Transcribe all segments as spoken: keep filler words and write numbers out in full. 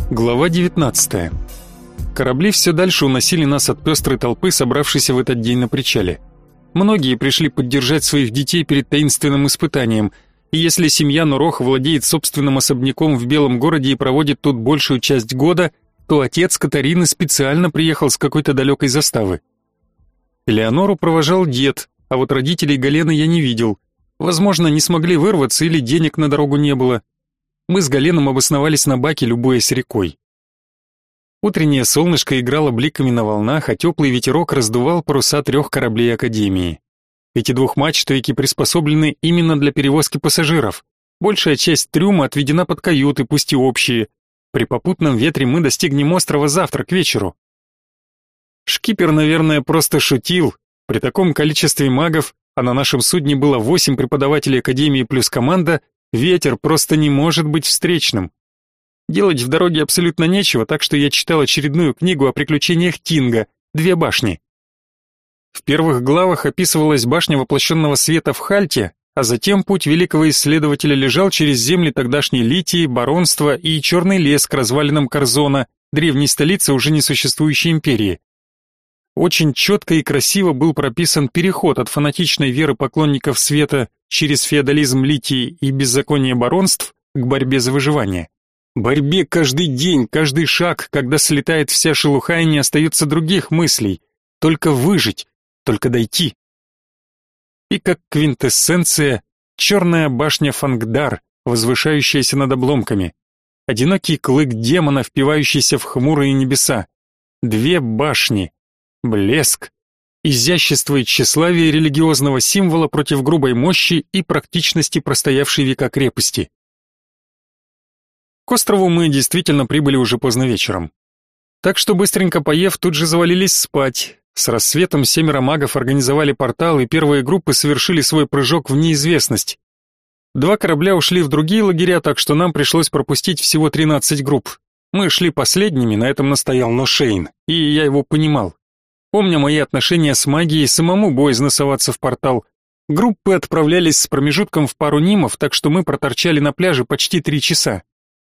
Глава девятнадцатая. Корабли все дальше уносили нас от пестрой толпы, собравшейся в этот день на причале. Многие пришли поддержать своих детей перед таинственным испытанием, и если семья Нурох владеет собственным особняком в Белом городе и проводит тут большую часть года, то отец Катарины специально приехал с какой-то далекой заставы. Элеонору провожал дед, а вот родителей Галены я не видел. Возможно, не смогли вырваться или денег на дорогу не было. Мы с Галеном обосновались на баке, любуясь рекой. Утреннее солнышко играло бликами на волнах, а теплый ветерок раздувал паруса трех кораблей Академии. Эти двухмачтовики приспособлены именно для перевозки пассажиров. Большая часть трюма отведена под каюты, пусть и общие. При попутном ветре мы достигнем острова завтра к вечеру. Шкипер, наверное, просто шутил. При таком количестве магов, а на нашем судне было восемь преподавателей Академии плюс команда, ветер просто не может быть встречным. Делать в дороге абсолютно нечего, так что я читал очередную книгу о приключениях Тинга «Две башни». В первых главах описывалась башня воплощенного света в Хальте, а затем путь великого исследователя лежал через земли тогдашней Литии, баронства и черный лес к развалинам Корзона, древней столицы уже несуществующей империи. Очень четко и красиво был прописан переход от фанатичной веры поклонников света через феодализм Литии и беззаконие баронств к борьбе за выживание. Борьбе каждый день, каждый шаг, когда слетает вся шелуха и не остается других мыслей. Только выжить, только дойти. И как квинтэссенция, черная башня Фангдар, возвышающаяся над обломками. Одинокий клык демона, впивающийся в хмурые небеса. Две башни. Блеск, изящество и тщеславие религиозного символа против грубой мощи и практичности простоявшей века крепости. К острову мы действительно прибыли уже поздно вечером. Так что быстренько поев, тут же завалились спать. С рассветом семеро магов организовали портал, и первые группы совершили свой прыжок в неизвестность. Два корабля ушли в другие лагеря, так что нам пришлось пропустить всего тринадцать групп. Мы шли последними, на этом настоял Ношейн, и я его понимал. Помня мои отношения с магией, самому боязно соваться в портал. Группы отправлялись с промежутком в пару нимов, так что мы проторчали на пляже почти три часа.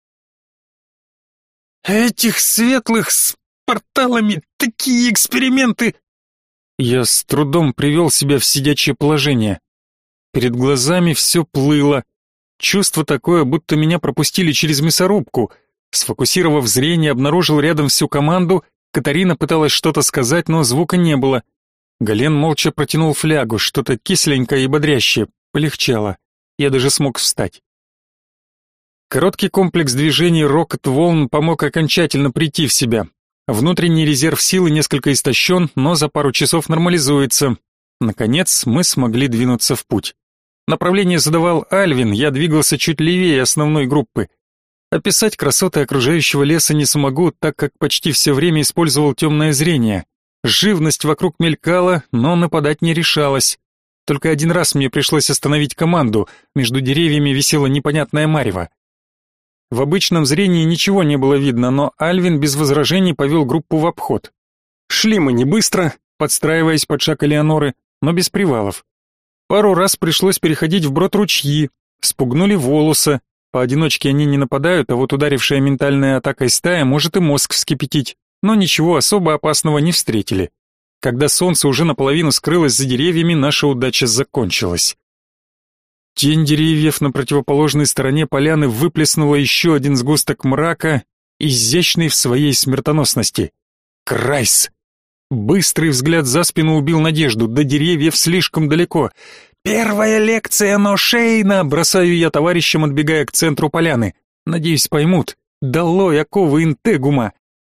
«Этих светлых с порталами такие эксперименты!» Я с трудом привел себя в сидячее положение. Перед глазами все плыло. Чувство такое, будто меня пропустили через мясорубку. Сфокусировав зрение, обнаружил рядом всю команду. Катарина пыталась что-то сказать, но звука не было. Гален молча протянул флягу, что-то кисленькое и бодрящее. Полегчало. Я даже смог встать. Короткий комплекс движений рокот волн помог окончательно прийти в себя. Внутренний резерв силы несколько истощен, но за пару часов нормализуется. Наконец, мы смогли двинуться в путь. Направление задавал Альвин, я двигался чуть левее основной группы. Описать красоты окружающего леса не смогу, так как почти все время использовал темное зрение. Живность вокруг мелькала, но нападать не решалась. Только один раз мне пришлось остановить команду, между деревьями висело непонятное марево. В обычном зрении ничего не было видно, но Альвин без возражений повел группу в обход. Шли мы не быстро, подстраиваясь под шаг Элеоноры, но без привалов. Пару раз пришлось переходить вброд ручьи, спугнули волоса. Поодиночке они не нападают, а вот ударившая ментальной атакой стая может и мозг вскипятить, но ничего особо опасного не встретили. Когда солнце уже наполовину скрылось за деревьями, наша удача закончилась. Тень деревьев на противоположной стороне поляны выплеснула еще один сгусток мрака, изящный в своей смертоносности. Крайс! Быстрый взгляд за спину убил надежду, до деревьев слишком далеко. «Первая лекция Ношейна!» — бросаю я товарищам, отбегая к центру поляны. Надеюсь, поймут. Долой оковы Интегума!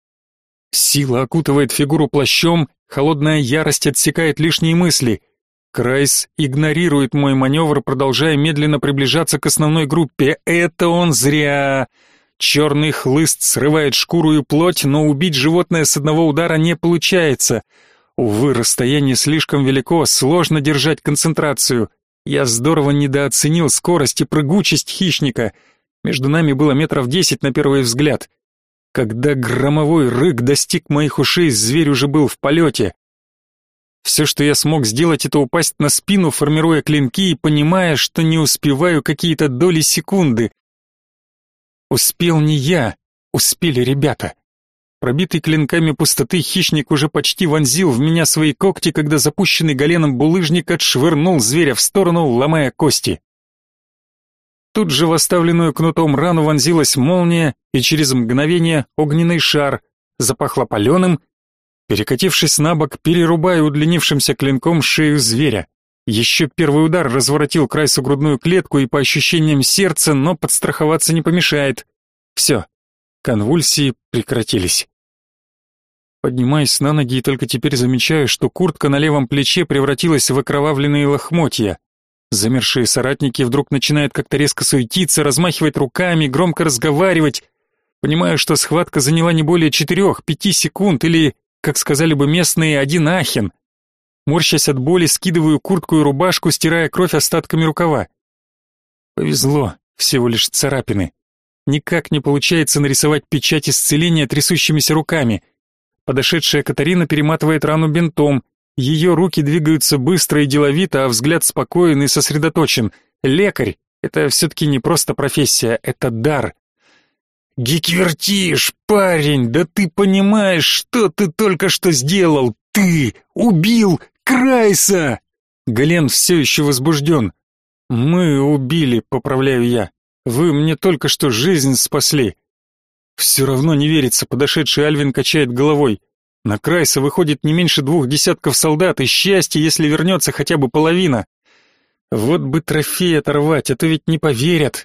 Сила окутывает фигуру плащом, холодная ярость отсекает лишние мысли. Крайс игнорирует мой маневр, продолжая медленно приближаться к основной группе. Это он зря. Черный хлыст срывает шкуру и плоть, но убить животное с одного удара не получается. Увы, расстояние слишком велико, сложно держать концентрацию. Я здорово недооценил скорость и прыгучесть хищника. Между нами было метров десять на первый взгляд. Когда громовой рык достиг моих ушей, зверь уже был в полете. Все, что я смог сделать, это упасть на спину, формируя клинки и понимая, что не успеваю какие-то доли секунды. Успел не я, Успели ребята. Пробитый клинками пустоты хищник уже почти вонзил в меня свои когти, когда запущенный Галеном булыжник отшвырнул зверя в сторону, ломая кости. Тут же в оставленную кнутом рану вонзилась молния, и через мгновение огненный шар запахло паленым. Перекатившись на бок, перерубая удлинившимся клинком шею зверя. Еще первый удар разворотил Крайсу грудную клетку и по ощущениям сердца, но подстраховаться не помешает. Все, конвульсии прекратились. Поднимаюсь на ноги и только теперь замечаю, что куртка на левом плече превратилась в окровавленные лохмотья. Замершие соратники вдруг начинают как-то резко суетиться, размахивать руками, громко разговаривать. Понимаю, что схватка заняла не более четырех-пяти секунд или, как сказали бы местные, один ахен. Морщась от боли, скидываю куртку и рубашку, стирая кровь остатками рукава. Повезло, всего лишь царапины. Никак не получается нарисовать печать исцеления трясущимися руками. Подошедшая Катарина перематывает рану бинтом. Ее руки двигаются быстро и деловито, а взгляд спокоен и сосредоточен. Лекарь — это все-таки не просто профессия, это дар. «Гиквертиш, парень, да ты понимаешь, что ты только что сделал? Ты убил Крайса!» Гален все еще возбужден. «Мы убили», — поправляю я. «Вы мне только что жизнь спасли». Все равно не верится, подошедший Альвин качает головой. На Крайса выходит не меньше двух десятков солдат, и счастье, если вернется хотя бы половина. Вот бы трофей оторвать, а то ведь не поверят.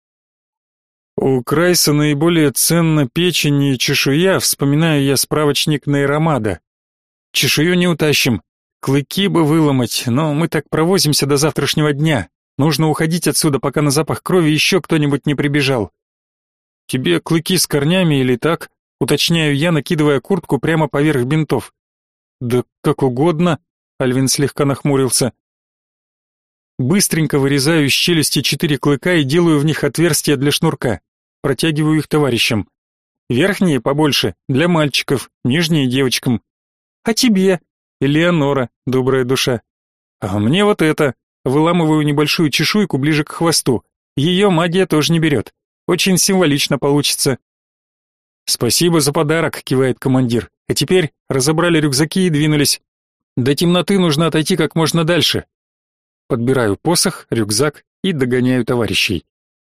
У Крайса наиболее ценна печень и чешуя, вспоминаю я справочник Нейромада. Чешую не утащим, клыки бы выломать, но мы так провозимся до завтрашнего дня. Нужно уходить отсюда, пока на запах крови еще кто-нибудь не прибежал. Тебе клыки с корнями или так? Уточняю я, накидывая куртку прямо поверх бинтов. Да как угодно, Альвин слегка нахмурился. Быстренько вырезаю из челюсти четыре клыка и делаю в них отверстия для шнурка. Протягиваю их товарищам. Верхние побольше, для мальчиков, нижние девочкам. А тебе? Элеонора, добрая душа. А мне вот это. Выламываю небольшую чешуйку ближе к хвосту. Ее магия тоже не берет. Очень символично получится. Спасибо за подарок, кивает командир. А теперь разобрали рюкзаки и двинулись. До темноты нужно отойти как можно дальше. Подбираю посох, рюкзак и догоняю товарищей.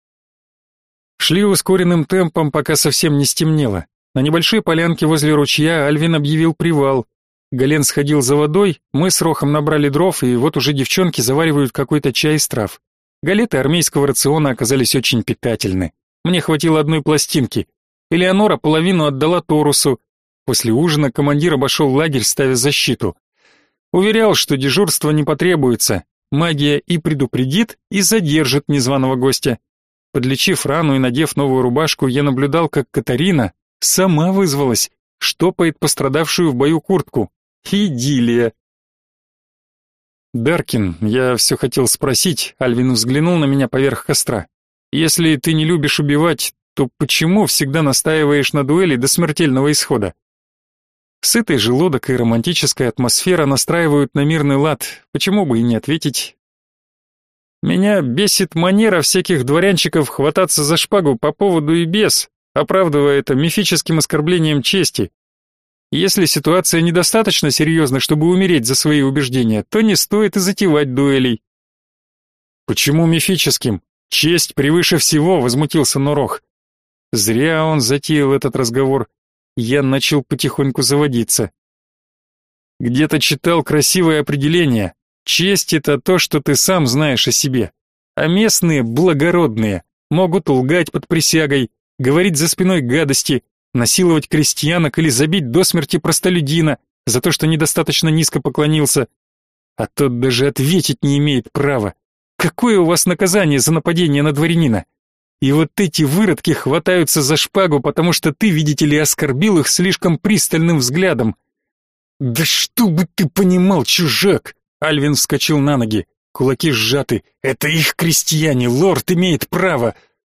Шли ускоренным темпом, пока совсем не стемнело. На небольшой полянке возле ручья Альвин объявил привал. Гален сходил за водой, мы с Рохом набрали дров, и вот уже девчонки заваривают какой-то чай из трав. Галеты армейского рациона оказались очень питательны. Мне хватило одной пластинки. Элеонора половину отдала Торусу. После ужина командир обошел лагерь, ставя защиту. Уверял, что дежурство не потребуется. Магия и предупредит, и задержит незваного гостя. Подлечив рану и надев новую рубашку, я наблюдал, как Катарина сама вызвалась, штопает пострадавшую в бою куртку. Идиллия. «Даркин, я все хотел спросить», — Альвин взглянул на меня поверх костра. «Если ты не любишь убивать, то почему всегда настаиваешь на дуэли до смертельного исхода?» Сытый желудок и романтическая атмосфера настраивают на мирный лад, почему бы и не ответить? Меня бесит манера всяких дворянчиков хвататься за шпагу по поводу и без, оправдывая это мифическим оскорблением чести. Если ситуация недостаточно серьезна, чтобы умереть за свои убеждения, то не стоит и затевать дуэлей. Почему мифическим? Честь превыше всего, возмутился Норох. Зря он затеял этот разговор. Я начал потихоньку заводиться. Где-то читал красивое определение. Честь — это то, что ты сам знаешь о себе. А местные, благородные, могут лгать под присягой, говорить за спиной гадости, насиловать крестьянок или забить до смерти простолюдина за то, что недостаточно низко поклонился. А тот даже ответить не имеет права. Какое у вас наказание за нападение на дворянина? И вот эти выродки хватаются за шпагу, потому что ты, видите ли, оскорбил их слишком пристальным взглядом. Да чтобы ты понимал, чужак! Альвин вскочил на ноги, кулаки сжаты. Это их крестьяне, лорд имеет право.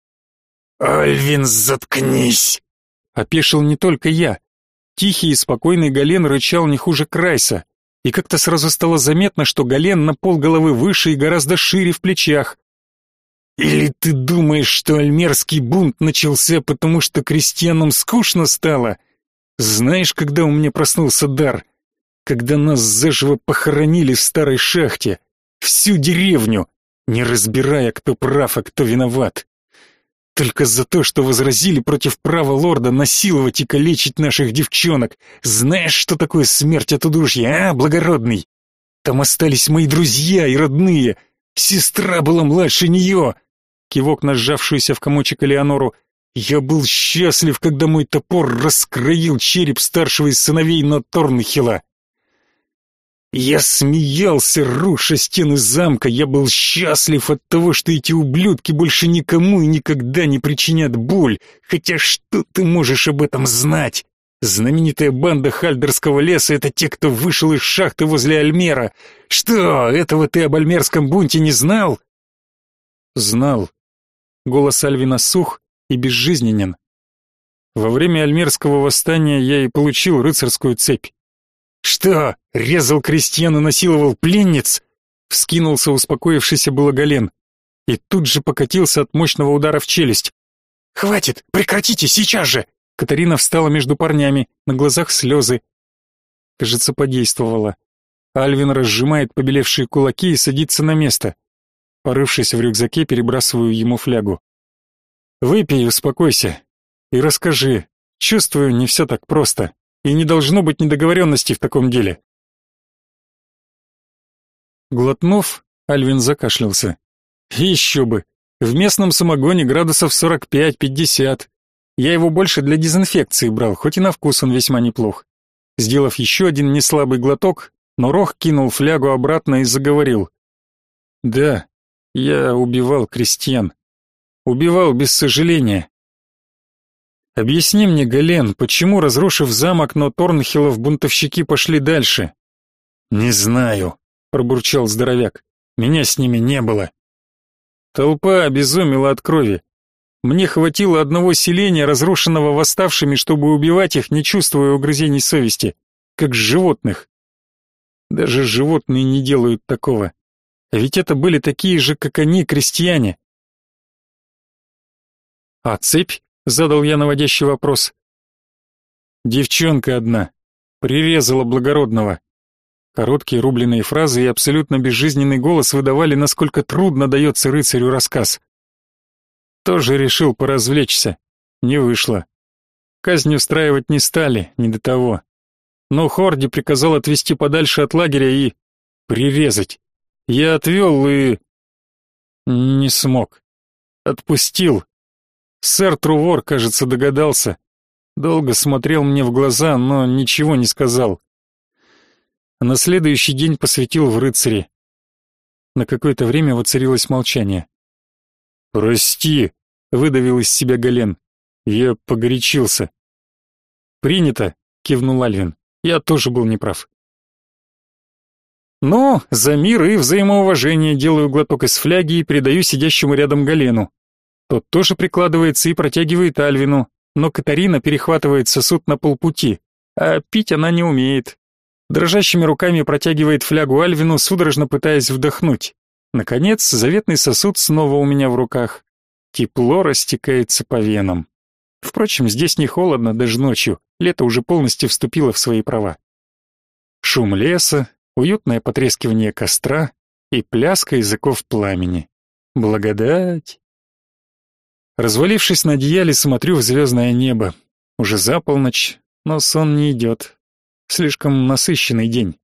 Альвин, заткнись! Опешил не только я. Тихий и спокойный Гален рычал не хуже Крайса. И как-то сразу стало заметно, что Гален на полголовы выше и гораздо шире в плечах. Или ты думаешь, что альмерский бунт начался, потому что крестьянам скучно стало? Знаешь, когда у меня проснулся дар? Когда нас заживо похоронили в старой шахте. Всю деревню, не разбирая, кто прав, а кто виноват. Только за то, что возразили против права лорда насиловать и калечить наших девчонок. Знаешь, что такое смерть от удушья, а, благородный? Там остались мои друзья и родные. Сестра была младше нее. Кивок на сжавшуюся в комочек Элеонору. Я был счастлив, когда мой топор раскроил череп старшего из сыновей Ноторнхила. Я смеялся, руша стены замка. Я был счастлив от того, что эти ублюдки больше никому и никогда не причинят боль. Хотя что ты можешь об этом знать? Знаменитая банда Хальдерского леса — это те, кто вышел из шахты возле Альмера. Что, этого ты об альмерском бунте не знал? Знал. Голос Альвина сух и безжизненен. Во время альмерского восстания я и получил рыцарскую цепь. Что, резал крестьян и насиловал пленниц? Вскинулся успокоившийся было Гален и тут же покатился от мощного удара в челюсть. Хватит, прекратите сейчас же! Катарина встала между парнями, на глазах слезы. Кажется, подействовало. Альвин разжимает побелевшие кулаки и садится на место. Порывшись в рюкзаке, перебрасываю ему флягу. Выпей, успокойся и расскажи. Чувствую, не все так просто. И не должно быть недоговоренностей в таком деле. Глотнув, Альвин закашлялся. Еще бы. В местном самогоне градусов сорок пять-пятьдесят. Я его больше для дезинфекции брал, хоть и на вкус он весьма неплох. Сделав еще один неслабый глоток, Норох кинул флягу обратно и заговорил. Да, я убивал крестьян. Убивал без сожаления. Объясни мне, Гален, почему, разрушив замок, но Торнхиллов бунтовщики пошли дальше? Не знаю, пробурчал здоровяк. Меня с ними не было. Толпа обезумела от крови. Мне хватило одного селения, разрушенного восставшими, чтобы убивать их, не чувствуя угрызений совести, как животных. Даже животные не делают такого. А ведь это были такие же, как они, крестьяне. А цепь? Задал я наводящий вопрос. Девчонка одна. Прирезала благородного. Короткие рубленые фразы и абсолютно безжизненный голос выдавали, насколько трудно дается рыцарю рассказ. Тоже решил поразвлечься. Не вышло. Казнь устраивать не стали, не до того. Но Хорди приказал отвезти подальше от лагеря и... прирезать. Я отвел и... не смог. Отпустил. Сэр Трувор, кажется, догадался. Долго смотрел мне в глаза, но ничего не сказал. А на следующий день посвятил в рыцари. На какое-то время воцарилось молчание. «Прости», — выдавил из себя Гален. «Я погорячился». «Принято», — кивнул Альвин. «Я тоже был неправ». «Ну, за мир и взаимоуважение делаю глоток из фляги и передаю сидящему рядом Галену. Тот тоже прикладывается и протягивает Альвину, но Катарина перехватывает сосуд на полпути, а пить она не умеет. Дрожащими руками протягивает флягу Альвину, судорожно пытаясь вдохнуть. Наконец, заветный сосуд снова у меня в руках. Тепло растекается по венам. Впрочем, здесь не холодно даже ночью, лето уже полностью вступило в свои права. Шум леса, уютное потрескивание костра и пляска языков пламени. Благодать. Развалившись на одеяле, смотрю в звездное небо. Уже за полночь, но сон не идет. Слишком насыщенный день.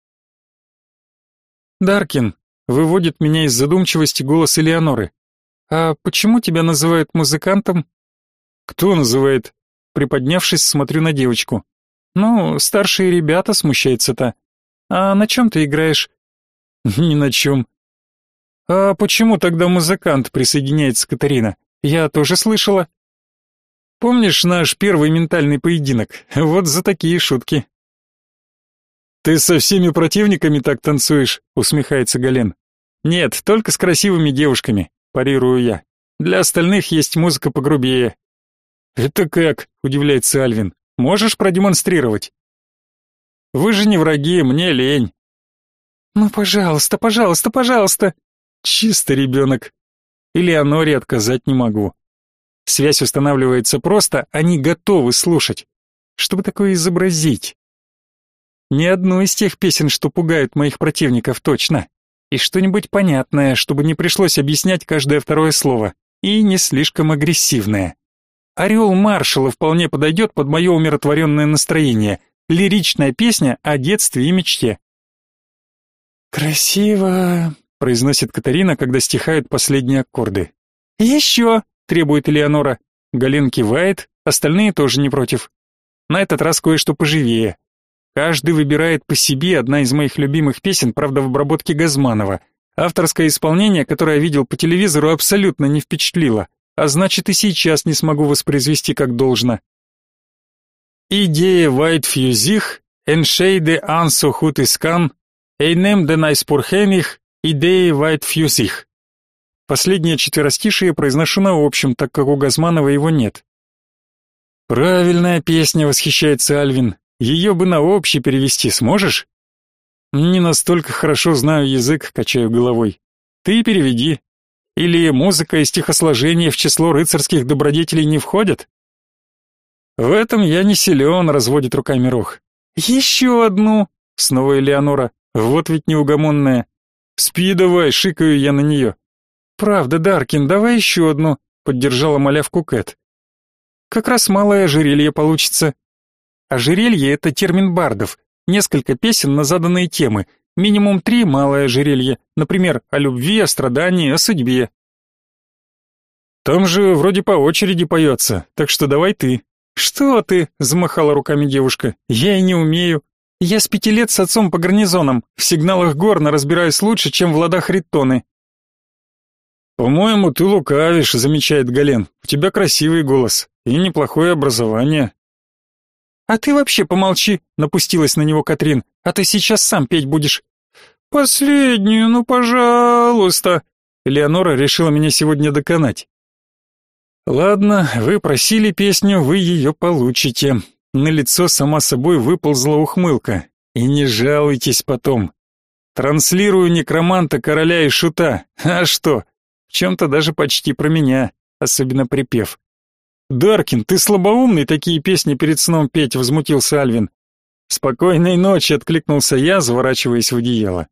«Даркин», — выводит меня из задумчивости голос Элеоноры. «А почему тебя называют музыкантом?» «Кто называет?» Приподнявшись, смотрю на девочку. «Ну, старшие ребята», — смущается та. «А на чем ты играешь?» «Ни на чем». «А почему тогда музыкант?» — присоединяется Катарина. «Я тоже слышала». «Помнишь наш первый ментальный поединок? Вот за такие шутки». «Ты со всеми противниками так танцуешь?» — усмехается Гален. «Нет, только с красивыми девушками», — парирую я. «Для остальных есть музыка погрубее». «Это как?» — удивляется Альвин. «Можешь продемонстрировать?» «Вы же не враги, мне лень». «Ну, пожалуйста, пожалуйста, пожалуйста». «Чисто ребенок». и Леоноре отказать не могу. Связь устанавливается просто, они готовы слушать. Чтобы такое изобразить? Ни одну из тех песен, что пугают моих противников, точно. И что-нибудь понятное, чтобы не пришлось объяснять каждое второе слово. И не слишком агрессивное. «Орел маршала» вполне подойдет под мое умиротворенное настроение. Лиричная песня о детстве и мечте. «Красиво», — произносит Катарина, когда стихают последние аккорды. «Еще», — требует Элеонора. Гален кивает, остальные тоже не против. На этот раз кое-что поживее. Каждый выбирает по себе, одна из моих любимых песен, правда, в обработке Газманова. Авторское исполнение, которое я видел по телевизору, абсолютно не впечатлило, а значит и сейчас не смогу воспроизвести как должно. «Идея вайт фьюзих, эншейде ансо хут искан, эйнем денай спурхених, идея вайт фьюзих». Последнее четверостишие произношу на общем, так как у Газманова его нет. «Правильная песня», — восхищается Альвин. «Ее бы на общий перевести сможешь?» «Не настолько хорошо знаю язык», — качаю головой. «Ты переведи. Или музыка и стихосложение в число рыцарских добродетелей не входят?» «В этом я не силен», — разводит руками Рох. «Еще одну!» — снова Элеонора. «Вот ведь неугомонная». «Спи давай», — шикаю я на нее. «Правда, Даркин, давай еще одну», — поддержала малявку Кэт. «Как раз малое ожерелье получится». Ожерелье — это термин бардов. Несколько песен на заданные темы. Минимум три малое ожерелье. Например, о любви, о страдании, о судьбе. Там же вроде по очереди поется, так что давай ты. Что ты? Замахала руками девушка. Я и не умею. Я с пяти лет с отцом по гарнизонам. В сигналах горна разбираюсь лучше, чем в ладах ритоны. По-моему, ты лукавишь, замечает Гален. У тебя красивый голос и неплохое образование. «А ты вообще помолчи», — напустилась на него Катрин, «а ты сейчас сам петь будешь». «Последнюю, ну, пожалуйста». Элеонора решила меня сегодня доконать. «Ладно, вы просили песню, вы ее получите». На лицо сама собой выползла ухмылка. «И не жалуйтесь потом. Транслирую некроманта, короля и шута. А что? В чем-то даже почти про меня, особенно припев». «Даркин, ты слабоумный такие песни перед сном петь», — возмутился Альвин. «Спокойной ночи», — откликнулся я, заворачиваясь в одеяло.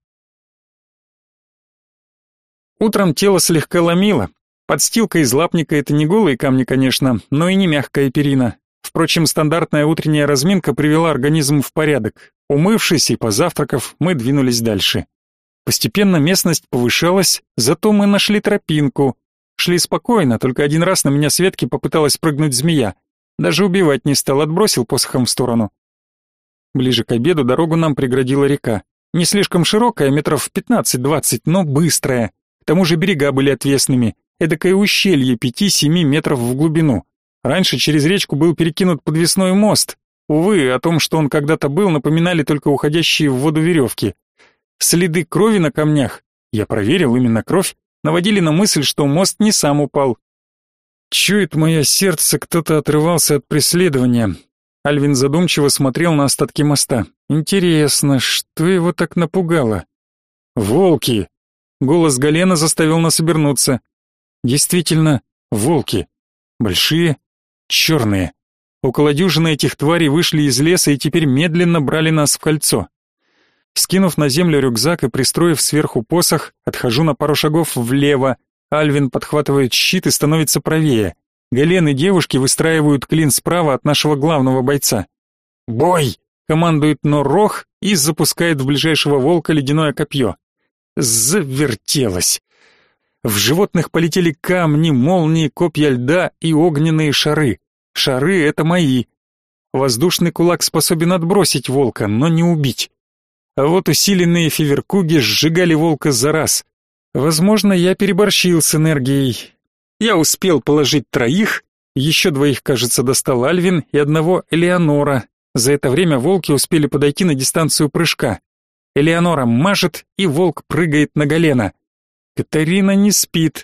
Утром тело слегка ломило. Подстилка из лапника — это не голые камни, конечно, но и не мягкая перина. Впрочем, стандартная утренняя разминка привела организм в порядок. Умывшись и позавтракав, мы двинулись дальше. Постепенно местность повышалась, зато мы нашли тропинку. Шли спокойно, только один раз на меня с ветки попыталась прыгнуть змея. Даже убивать не стал, отбросил посохом в сторону. Ближе к обеду дорогу нам преградила река. Не слишком широкая, метров пятнадцать-двадцать, но быстрая. К тому же берега были отвесными, эдакое ущелье пяти-семи метров в глубину. Раньше через речку был перекинут подвесной мост. Увы, о том, что он когда-то был, напоминали только уходящие в воду веревки. Следы крови на камнях, я проверил, именно кровь, наводили на мысль, что мост не сам упал. Чует мое сердце, кто-то отрывался от преследования. Альвин задумчиво смотрел на остатки моста. Интересно, что его так напугало? Волки! Голос Галена заставил нас обернуться. Действительно, волки. Большие, черные. Около дюжины этих тварей вышли из леса и теперь медленно брали нас в кольцо. Скинув на землю рюкзак и пристроив сверху посох, отхожу на пару шагов влево. Альвин подхватывает щит и становится правее. Гален и девушки выстраивают клин справа от нашего главного бойца. «Бой!» — командует Норрох и запускает в ближайшего волка ледяное копье. Завертелось. В животных полетели камни, молнии, копья льда и огненные шары. Шары — это мои. Воздушный кулак способен отбросить волка, но не убить. А вот усиленные феверкуги сжигали волка за раз. Возможно, я переборщил с энергией. Я успел положить троих, еще двоих, кажется, достал Альвин и одного Элеонора. За это время волки успели подойти на дистанцию прыжка. Элеонора мажет, и волк прыгает на Галена. Катарина не спит.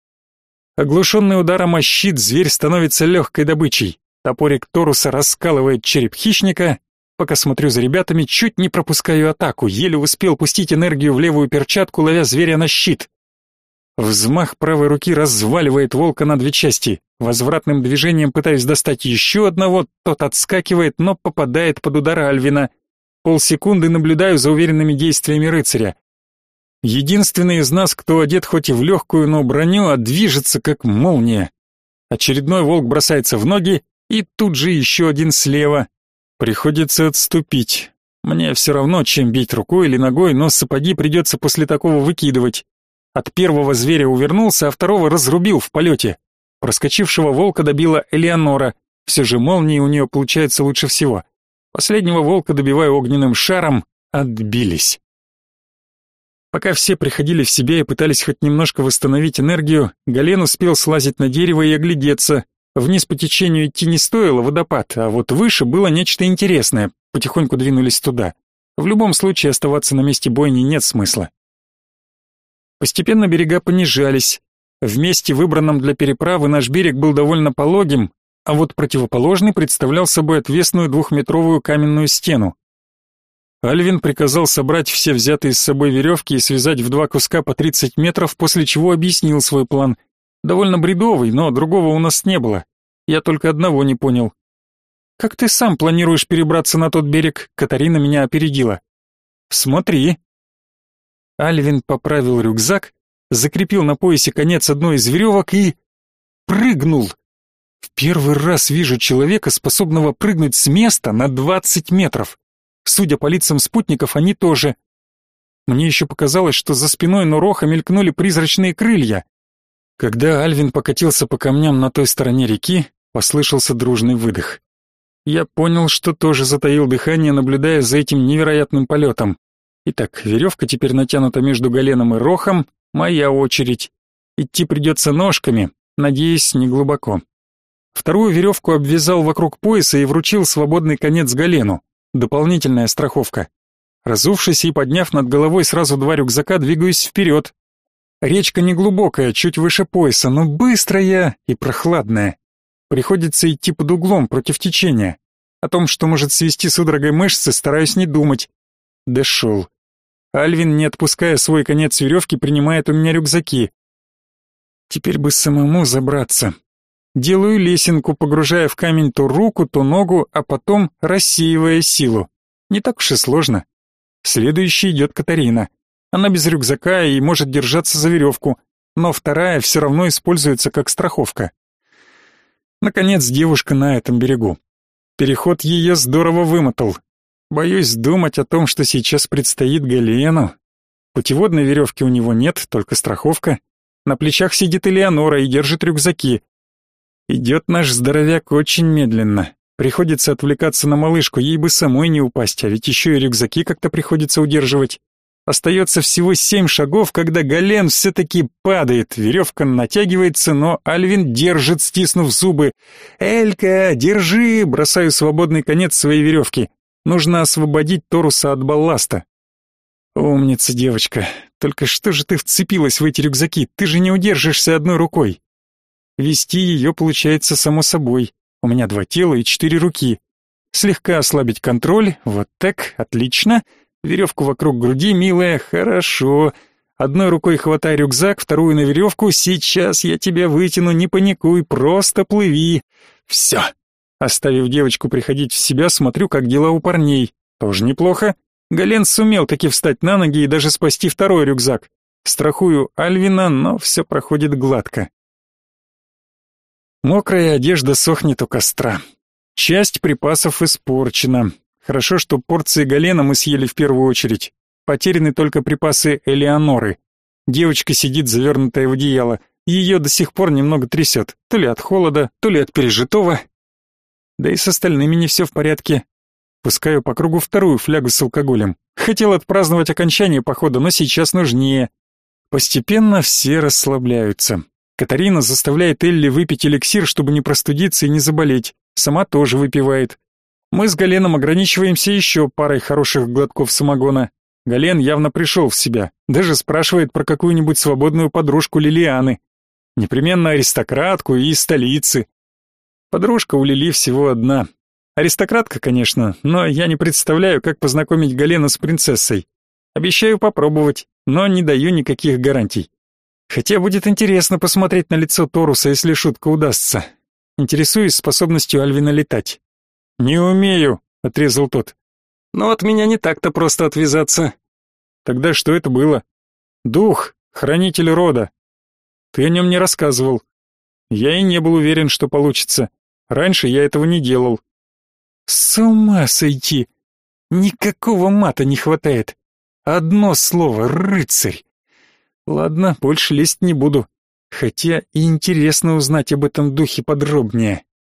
Оглушенный ударом о щит, зверь становится легкой добычей. Топорик Торуса раскалывает череп хищника. Пока смотрю за ребятами, чуть не пропускаю атаку, еле успел пустить энергию в левую перчатку, ловя зверя на щит. Взмах правой руки разваливает волка на две части. Возвратным движением пытаюсь достать еще одного, тот отскакивает, но попадает под удар Альвина. Полсекунды наблюдаю за уверенными действиями рыцаря. Единственный из нас, кто одет хоть и в легкую, но броню, а движется как молния. Очередной волк бросается в ноги, и тут же еще один слева. Приходится отступить. Мне все равно, чем бить рукой или ногой, но сапоги придется после такого выкидывать. От первого зверя увернулся, а второго разрубил в полете. Проскочившего волка добила Элеонора. Все же молнии у нее получается лучше всего. Последнего волка добиваю огненным шаром. Отбились. Пока все приходили в себя и пытались хоть немножко восстановить энергию, Гален успел слазить на дерево и оглядеться. Вниз по течению идти не стоило, водопад, а вот выше было нечто интересное. Потихоньку двинулись туда. В любом случае оставаться на месте бойни нет смысла. Постепенно берега понижались. В месте, выбранном для переправы, наш берег был довольно пологим, а вот противоположный представлял собой отвесную двухметровую каменную стену. Альвин приказал собрать все взятые с собой веревки и связать в два куска по тридцать метров, после чего объяснил свой план. Довольно бредовый, но другого у нас не было. Я только одного не понял. «Как ты сам планируешь перебраться на тот берег?» Катарина меня опередила. «Смотри». Альвин поправил рюкзак, закрепил на поясе конец одной из веревок и... прыгнул. В первый раз вижу человека, способного прыгнуть с места на двадцать метров. Судя по лицам спутников, они тоже. Мне еще показалось, что за спиной Нуроха мелькнули призрачные крылья. Когда Альвин покатился по камням на той стороне реки, послышался дружный выдох. Я понял, что тоже затаил дыхание, наблюдая за этим невероятным полетом. Итак, веревка теперь натянута между Галеном и Рохом, моя очередь. Идти придется ножками, надеюсь, не глубоко. Вторую веревку обвязал вокруг пояса и вручил свободный конец Галену. Дополнительная страховка. Разувшись и подняв над головой сразу два рюкзака, двигаюсь вперед. Речка неглубокая, чуть выше пояса, но быстрая и прохладная. Приходится идти под углом, против течения. О том, что может свести судорогой мышцы, стараюсь не думать. Дошел. Альвин, не отпуская свой конец веревки, принимает у меня рюкзаки. Теперь бы самому забраться. Делаю лесенку, погружая в камень то руку, то ногу, а потом рассеивая силу. Не так уж и сложно. Следующей идет Катарина. Она без рюкзака и может держаться за веревку, но вторая все равно используется как страховка. Наконец, девушка на этом берегу. Переход ее здорово вымотал. Боюсь думать о том, что сейчас предстоит Галену. Путеводной веревки у него нет, только страховка. На плечах сидит Элеонора и держит рюкзаки. Идет наш здоровяк очень медленно. Приходится отвлекаться на малышку, ей бы самой не упасть, а ведь еще и рюкзаки как-то приходится удерживать. Остается всего семь шагов, когда Гален все-таки падает. Веревка натягивается, но Альвин держит, стиснув зубы. «Элька, держи!» Бросаю свободный конец своей веревки. Нужно освободить Торуса от балласта. «Умница, девочка. Только что же ты вцепилась в эти рюкзаки? Ты же не удержишься одной рукой». Вести ее получается само собой. У меня два тела и четыре руки. Слегка ослабить контроль. Вот так, отлично. Веревку вокруг груди, милая, хорошо. Одной рукой хватай рюкзак, вторую на веревку. Сейчас я тебя вытяну, не паникуй, просто плыви. Все. Оставив девочку приходить в себя, смотрю, как дела у парней. Тоже неплохо. Гален сумел таки встать на ноги и даже спасти второй рюкзак. Страхую Альвина, но все проходит гладко. Мокрая одежда сохнет у костра. Часть припасов испорчена. Хорошо, что порции Галена мы съели в первую очередь. Потеряны только припасы Элеоноры. Девочка сидит завернутая в одеяло. Ее до сих пор немного трясет. То ли от холода, то ли от пережитого. Да и с остальными не все в порядке. Пускаю по кругу вторую флягу с алкоголем. Хотел отпраздновать окончание похода, но сейчас нужнее. Постепенно все расслабляются. Катарина заставляет Элли выпить эликсир, чтобы не простудиться и не заболеть. Сама тоже выпивает. Мы с Галеном ограничиваемся еще парой хороших глотков самогона. Гален явно пришел в себя. Даже спрашивает про какую-нибудь свободную подружку Лилианы. Непременно аристократку и из столицы. Подружка у Лили всего одна. Аристократка, конечно, но я не представляю, как познакомить Галена с принцессой. Обещаю попробовать, но не даю никаких гарантий. Хотя будет интересно посмотреть на лицо Торуса, если шутка удастся. Интересуюсь способностью Альвина летать. «Не умею», — отрезал тот. «Но от меня не так-то просто отвязаться». «Тогда что это было?» «Дух, хранитель рода. Ты о нем не рассказывал. Я и не был уверен, что получится. Раньше я этого не делал». «С ума сойти! Никакого мата не хватает. Одно слово — рыцарь. Ладно, больше лезть не буду. Хотя и интересно узнать об этом духе подробнее».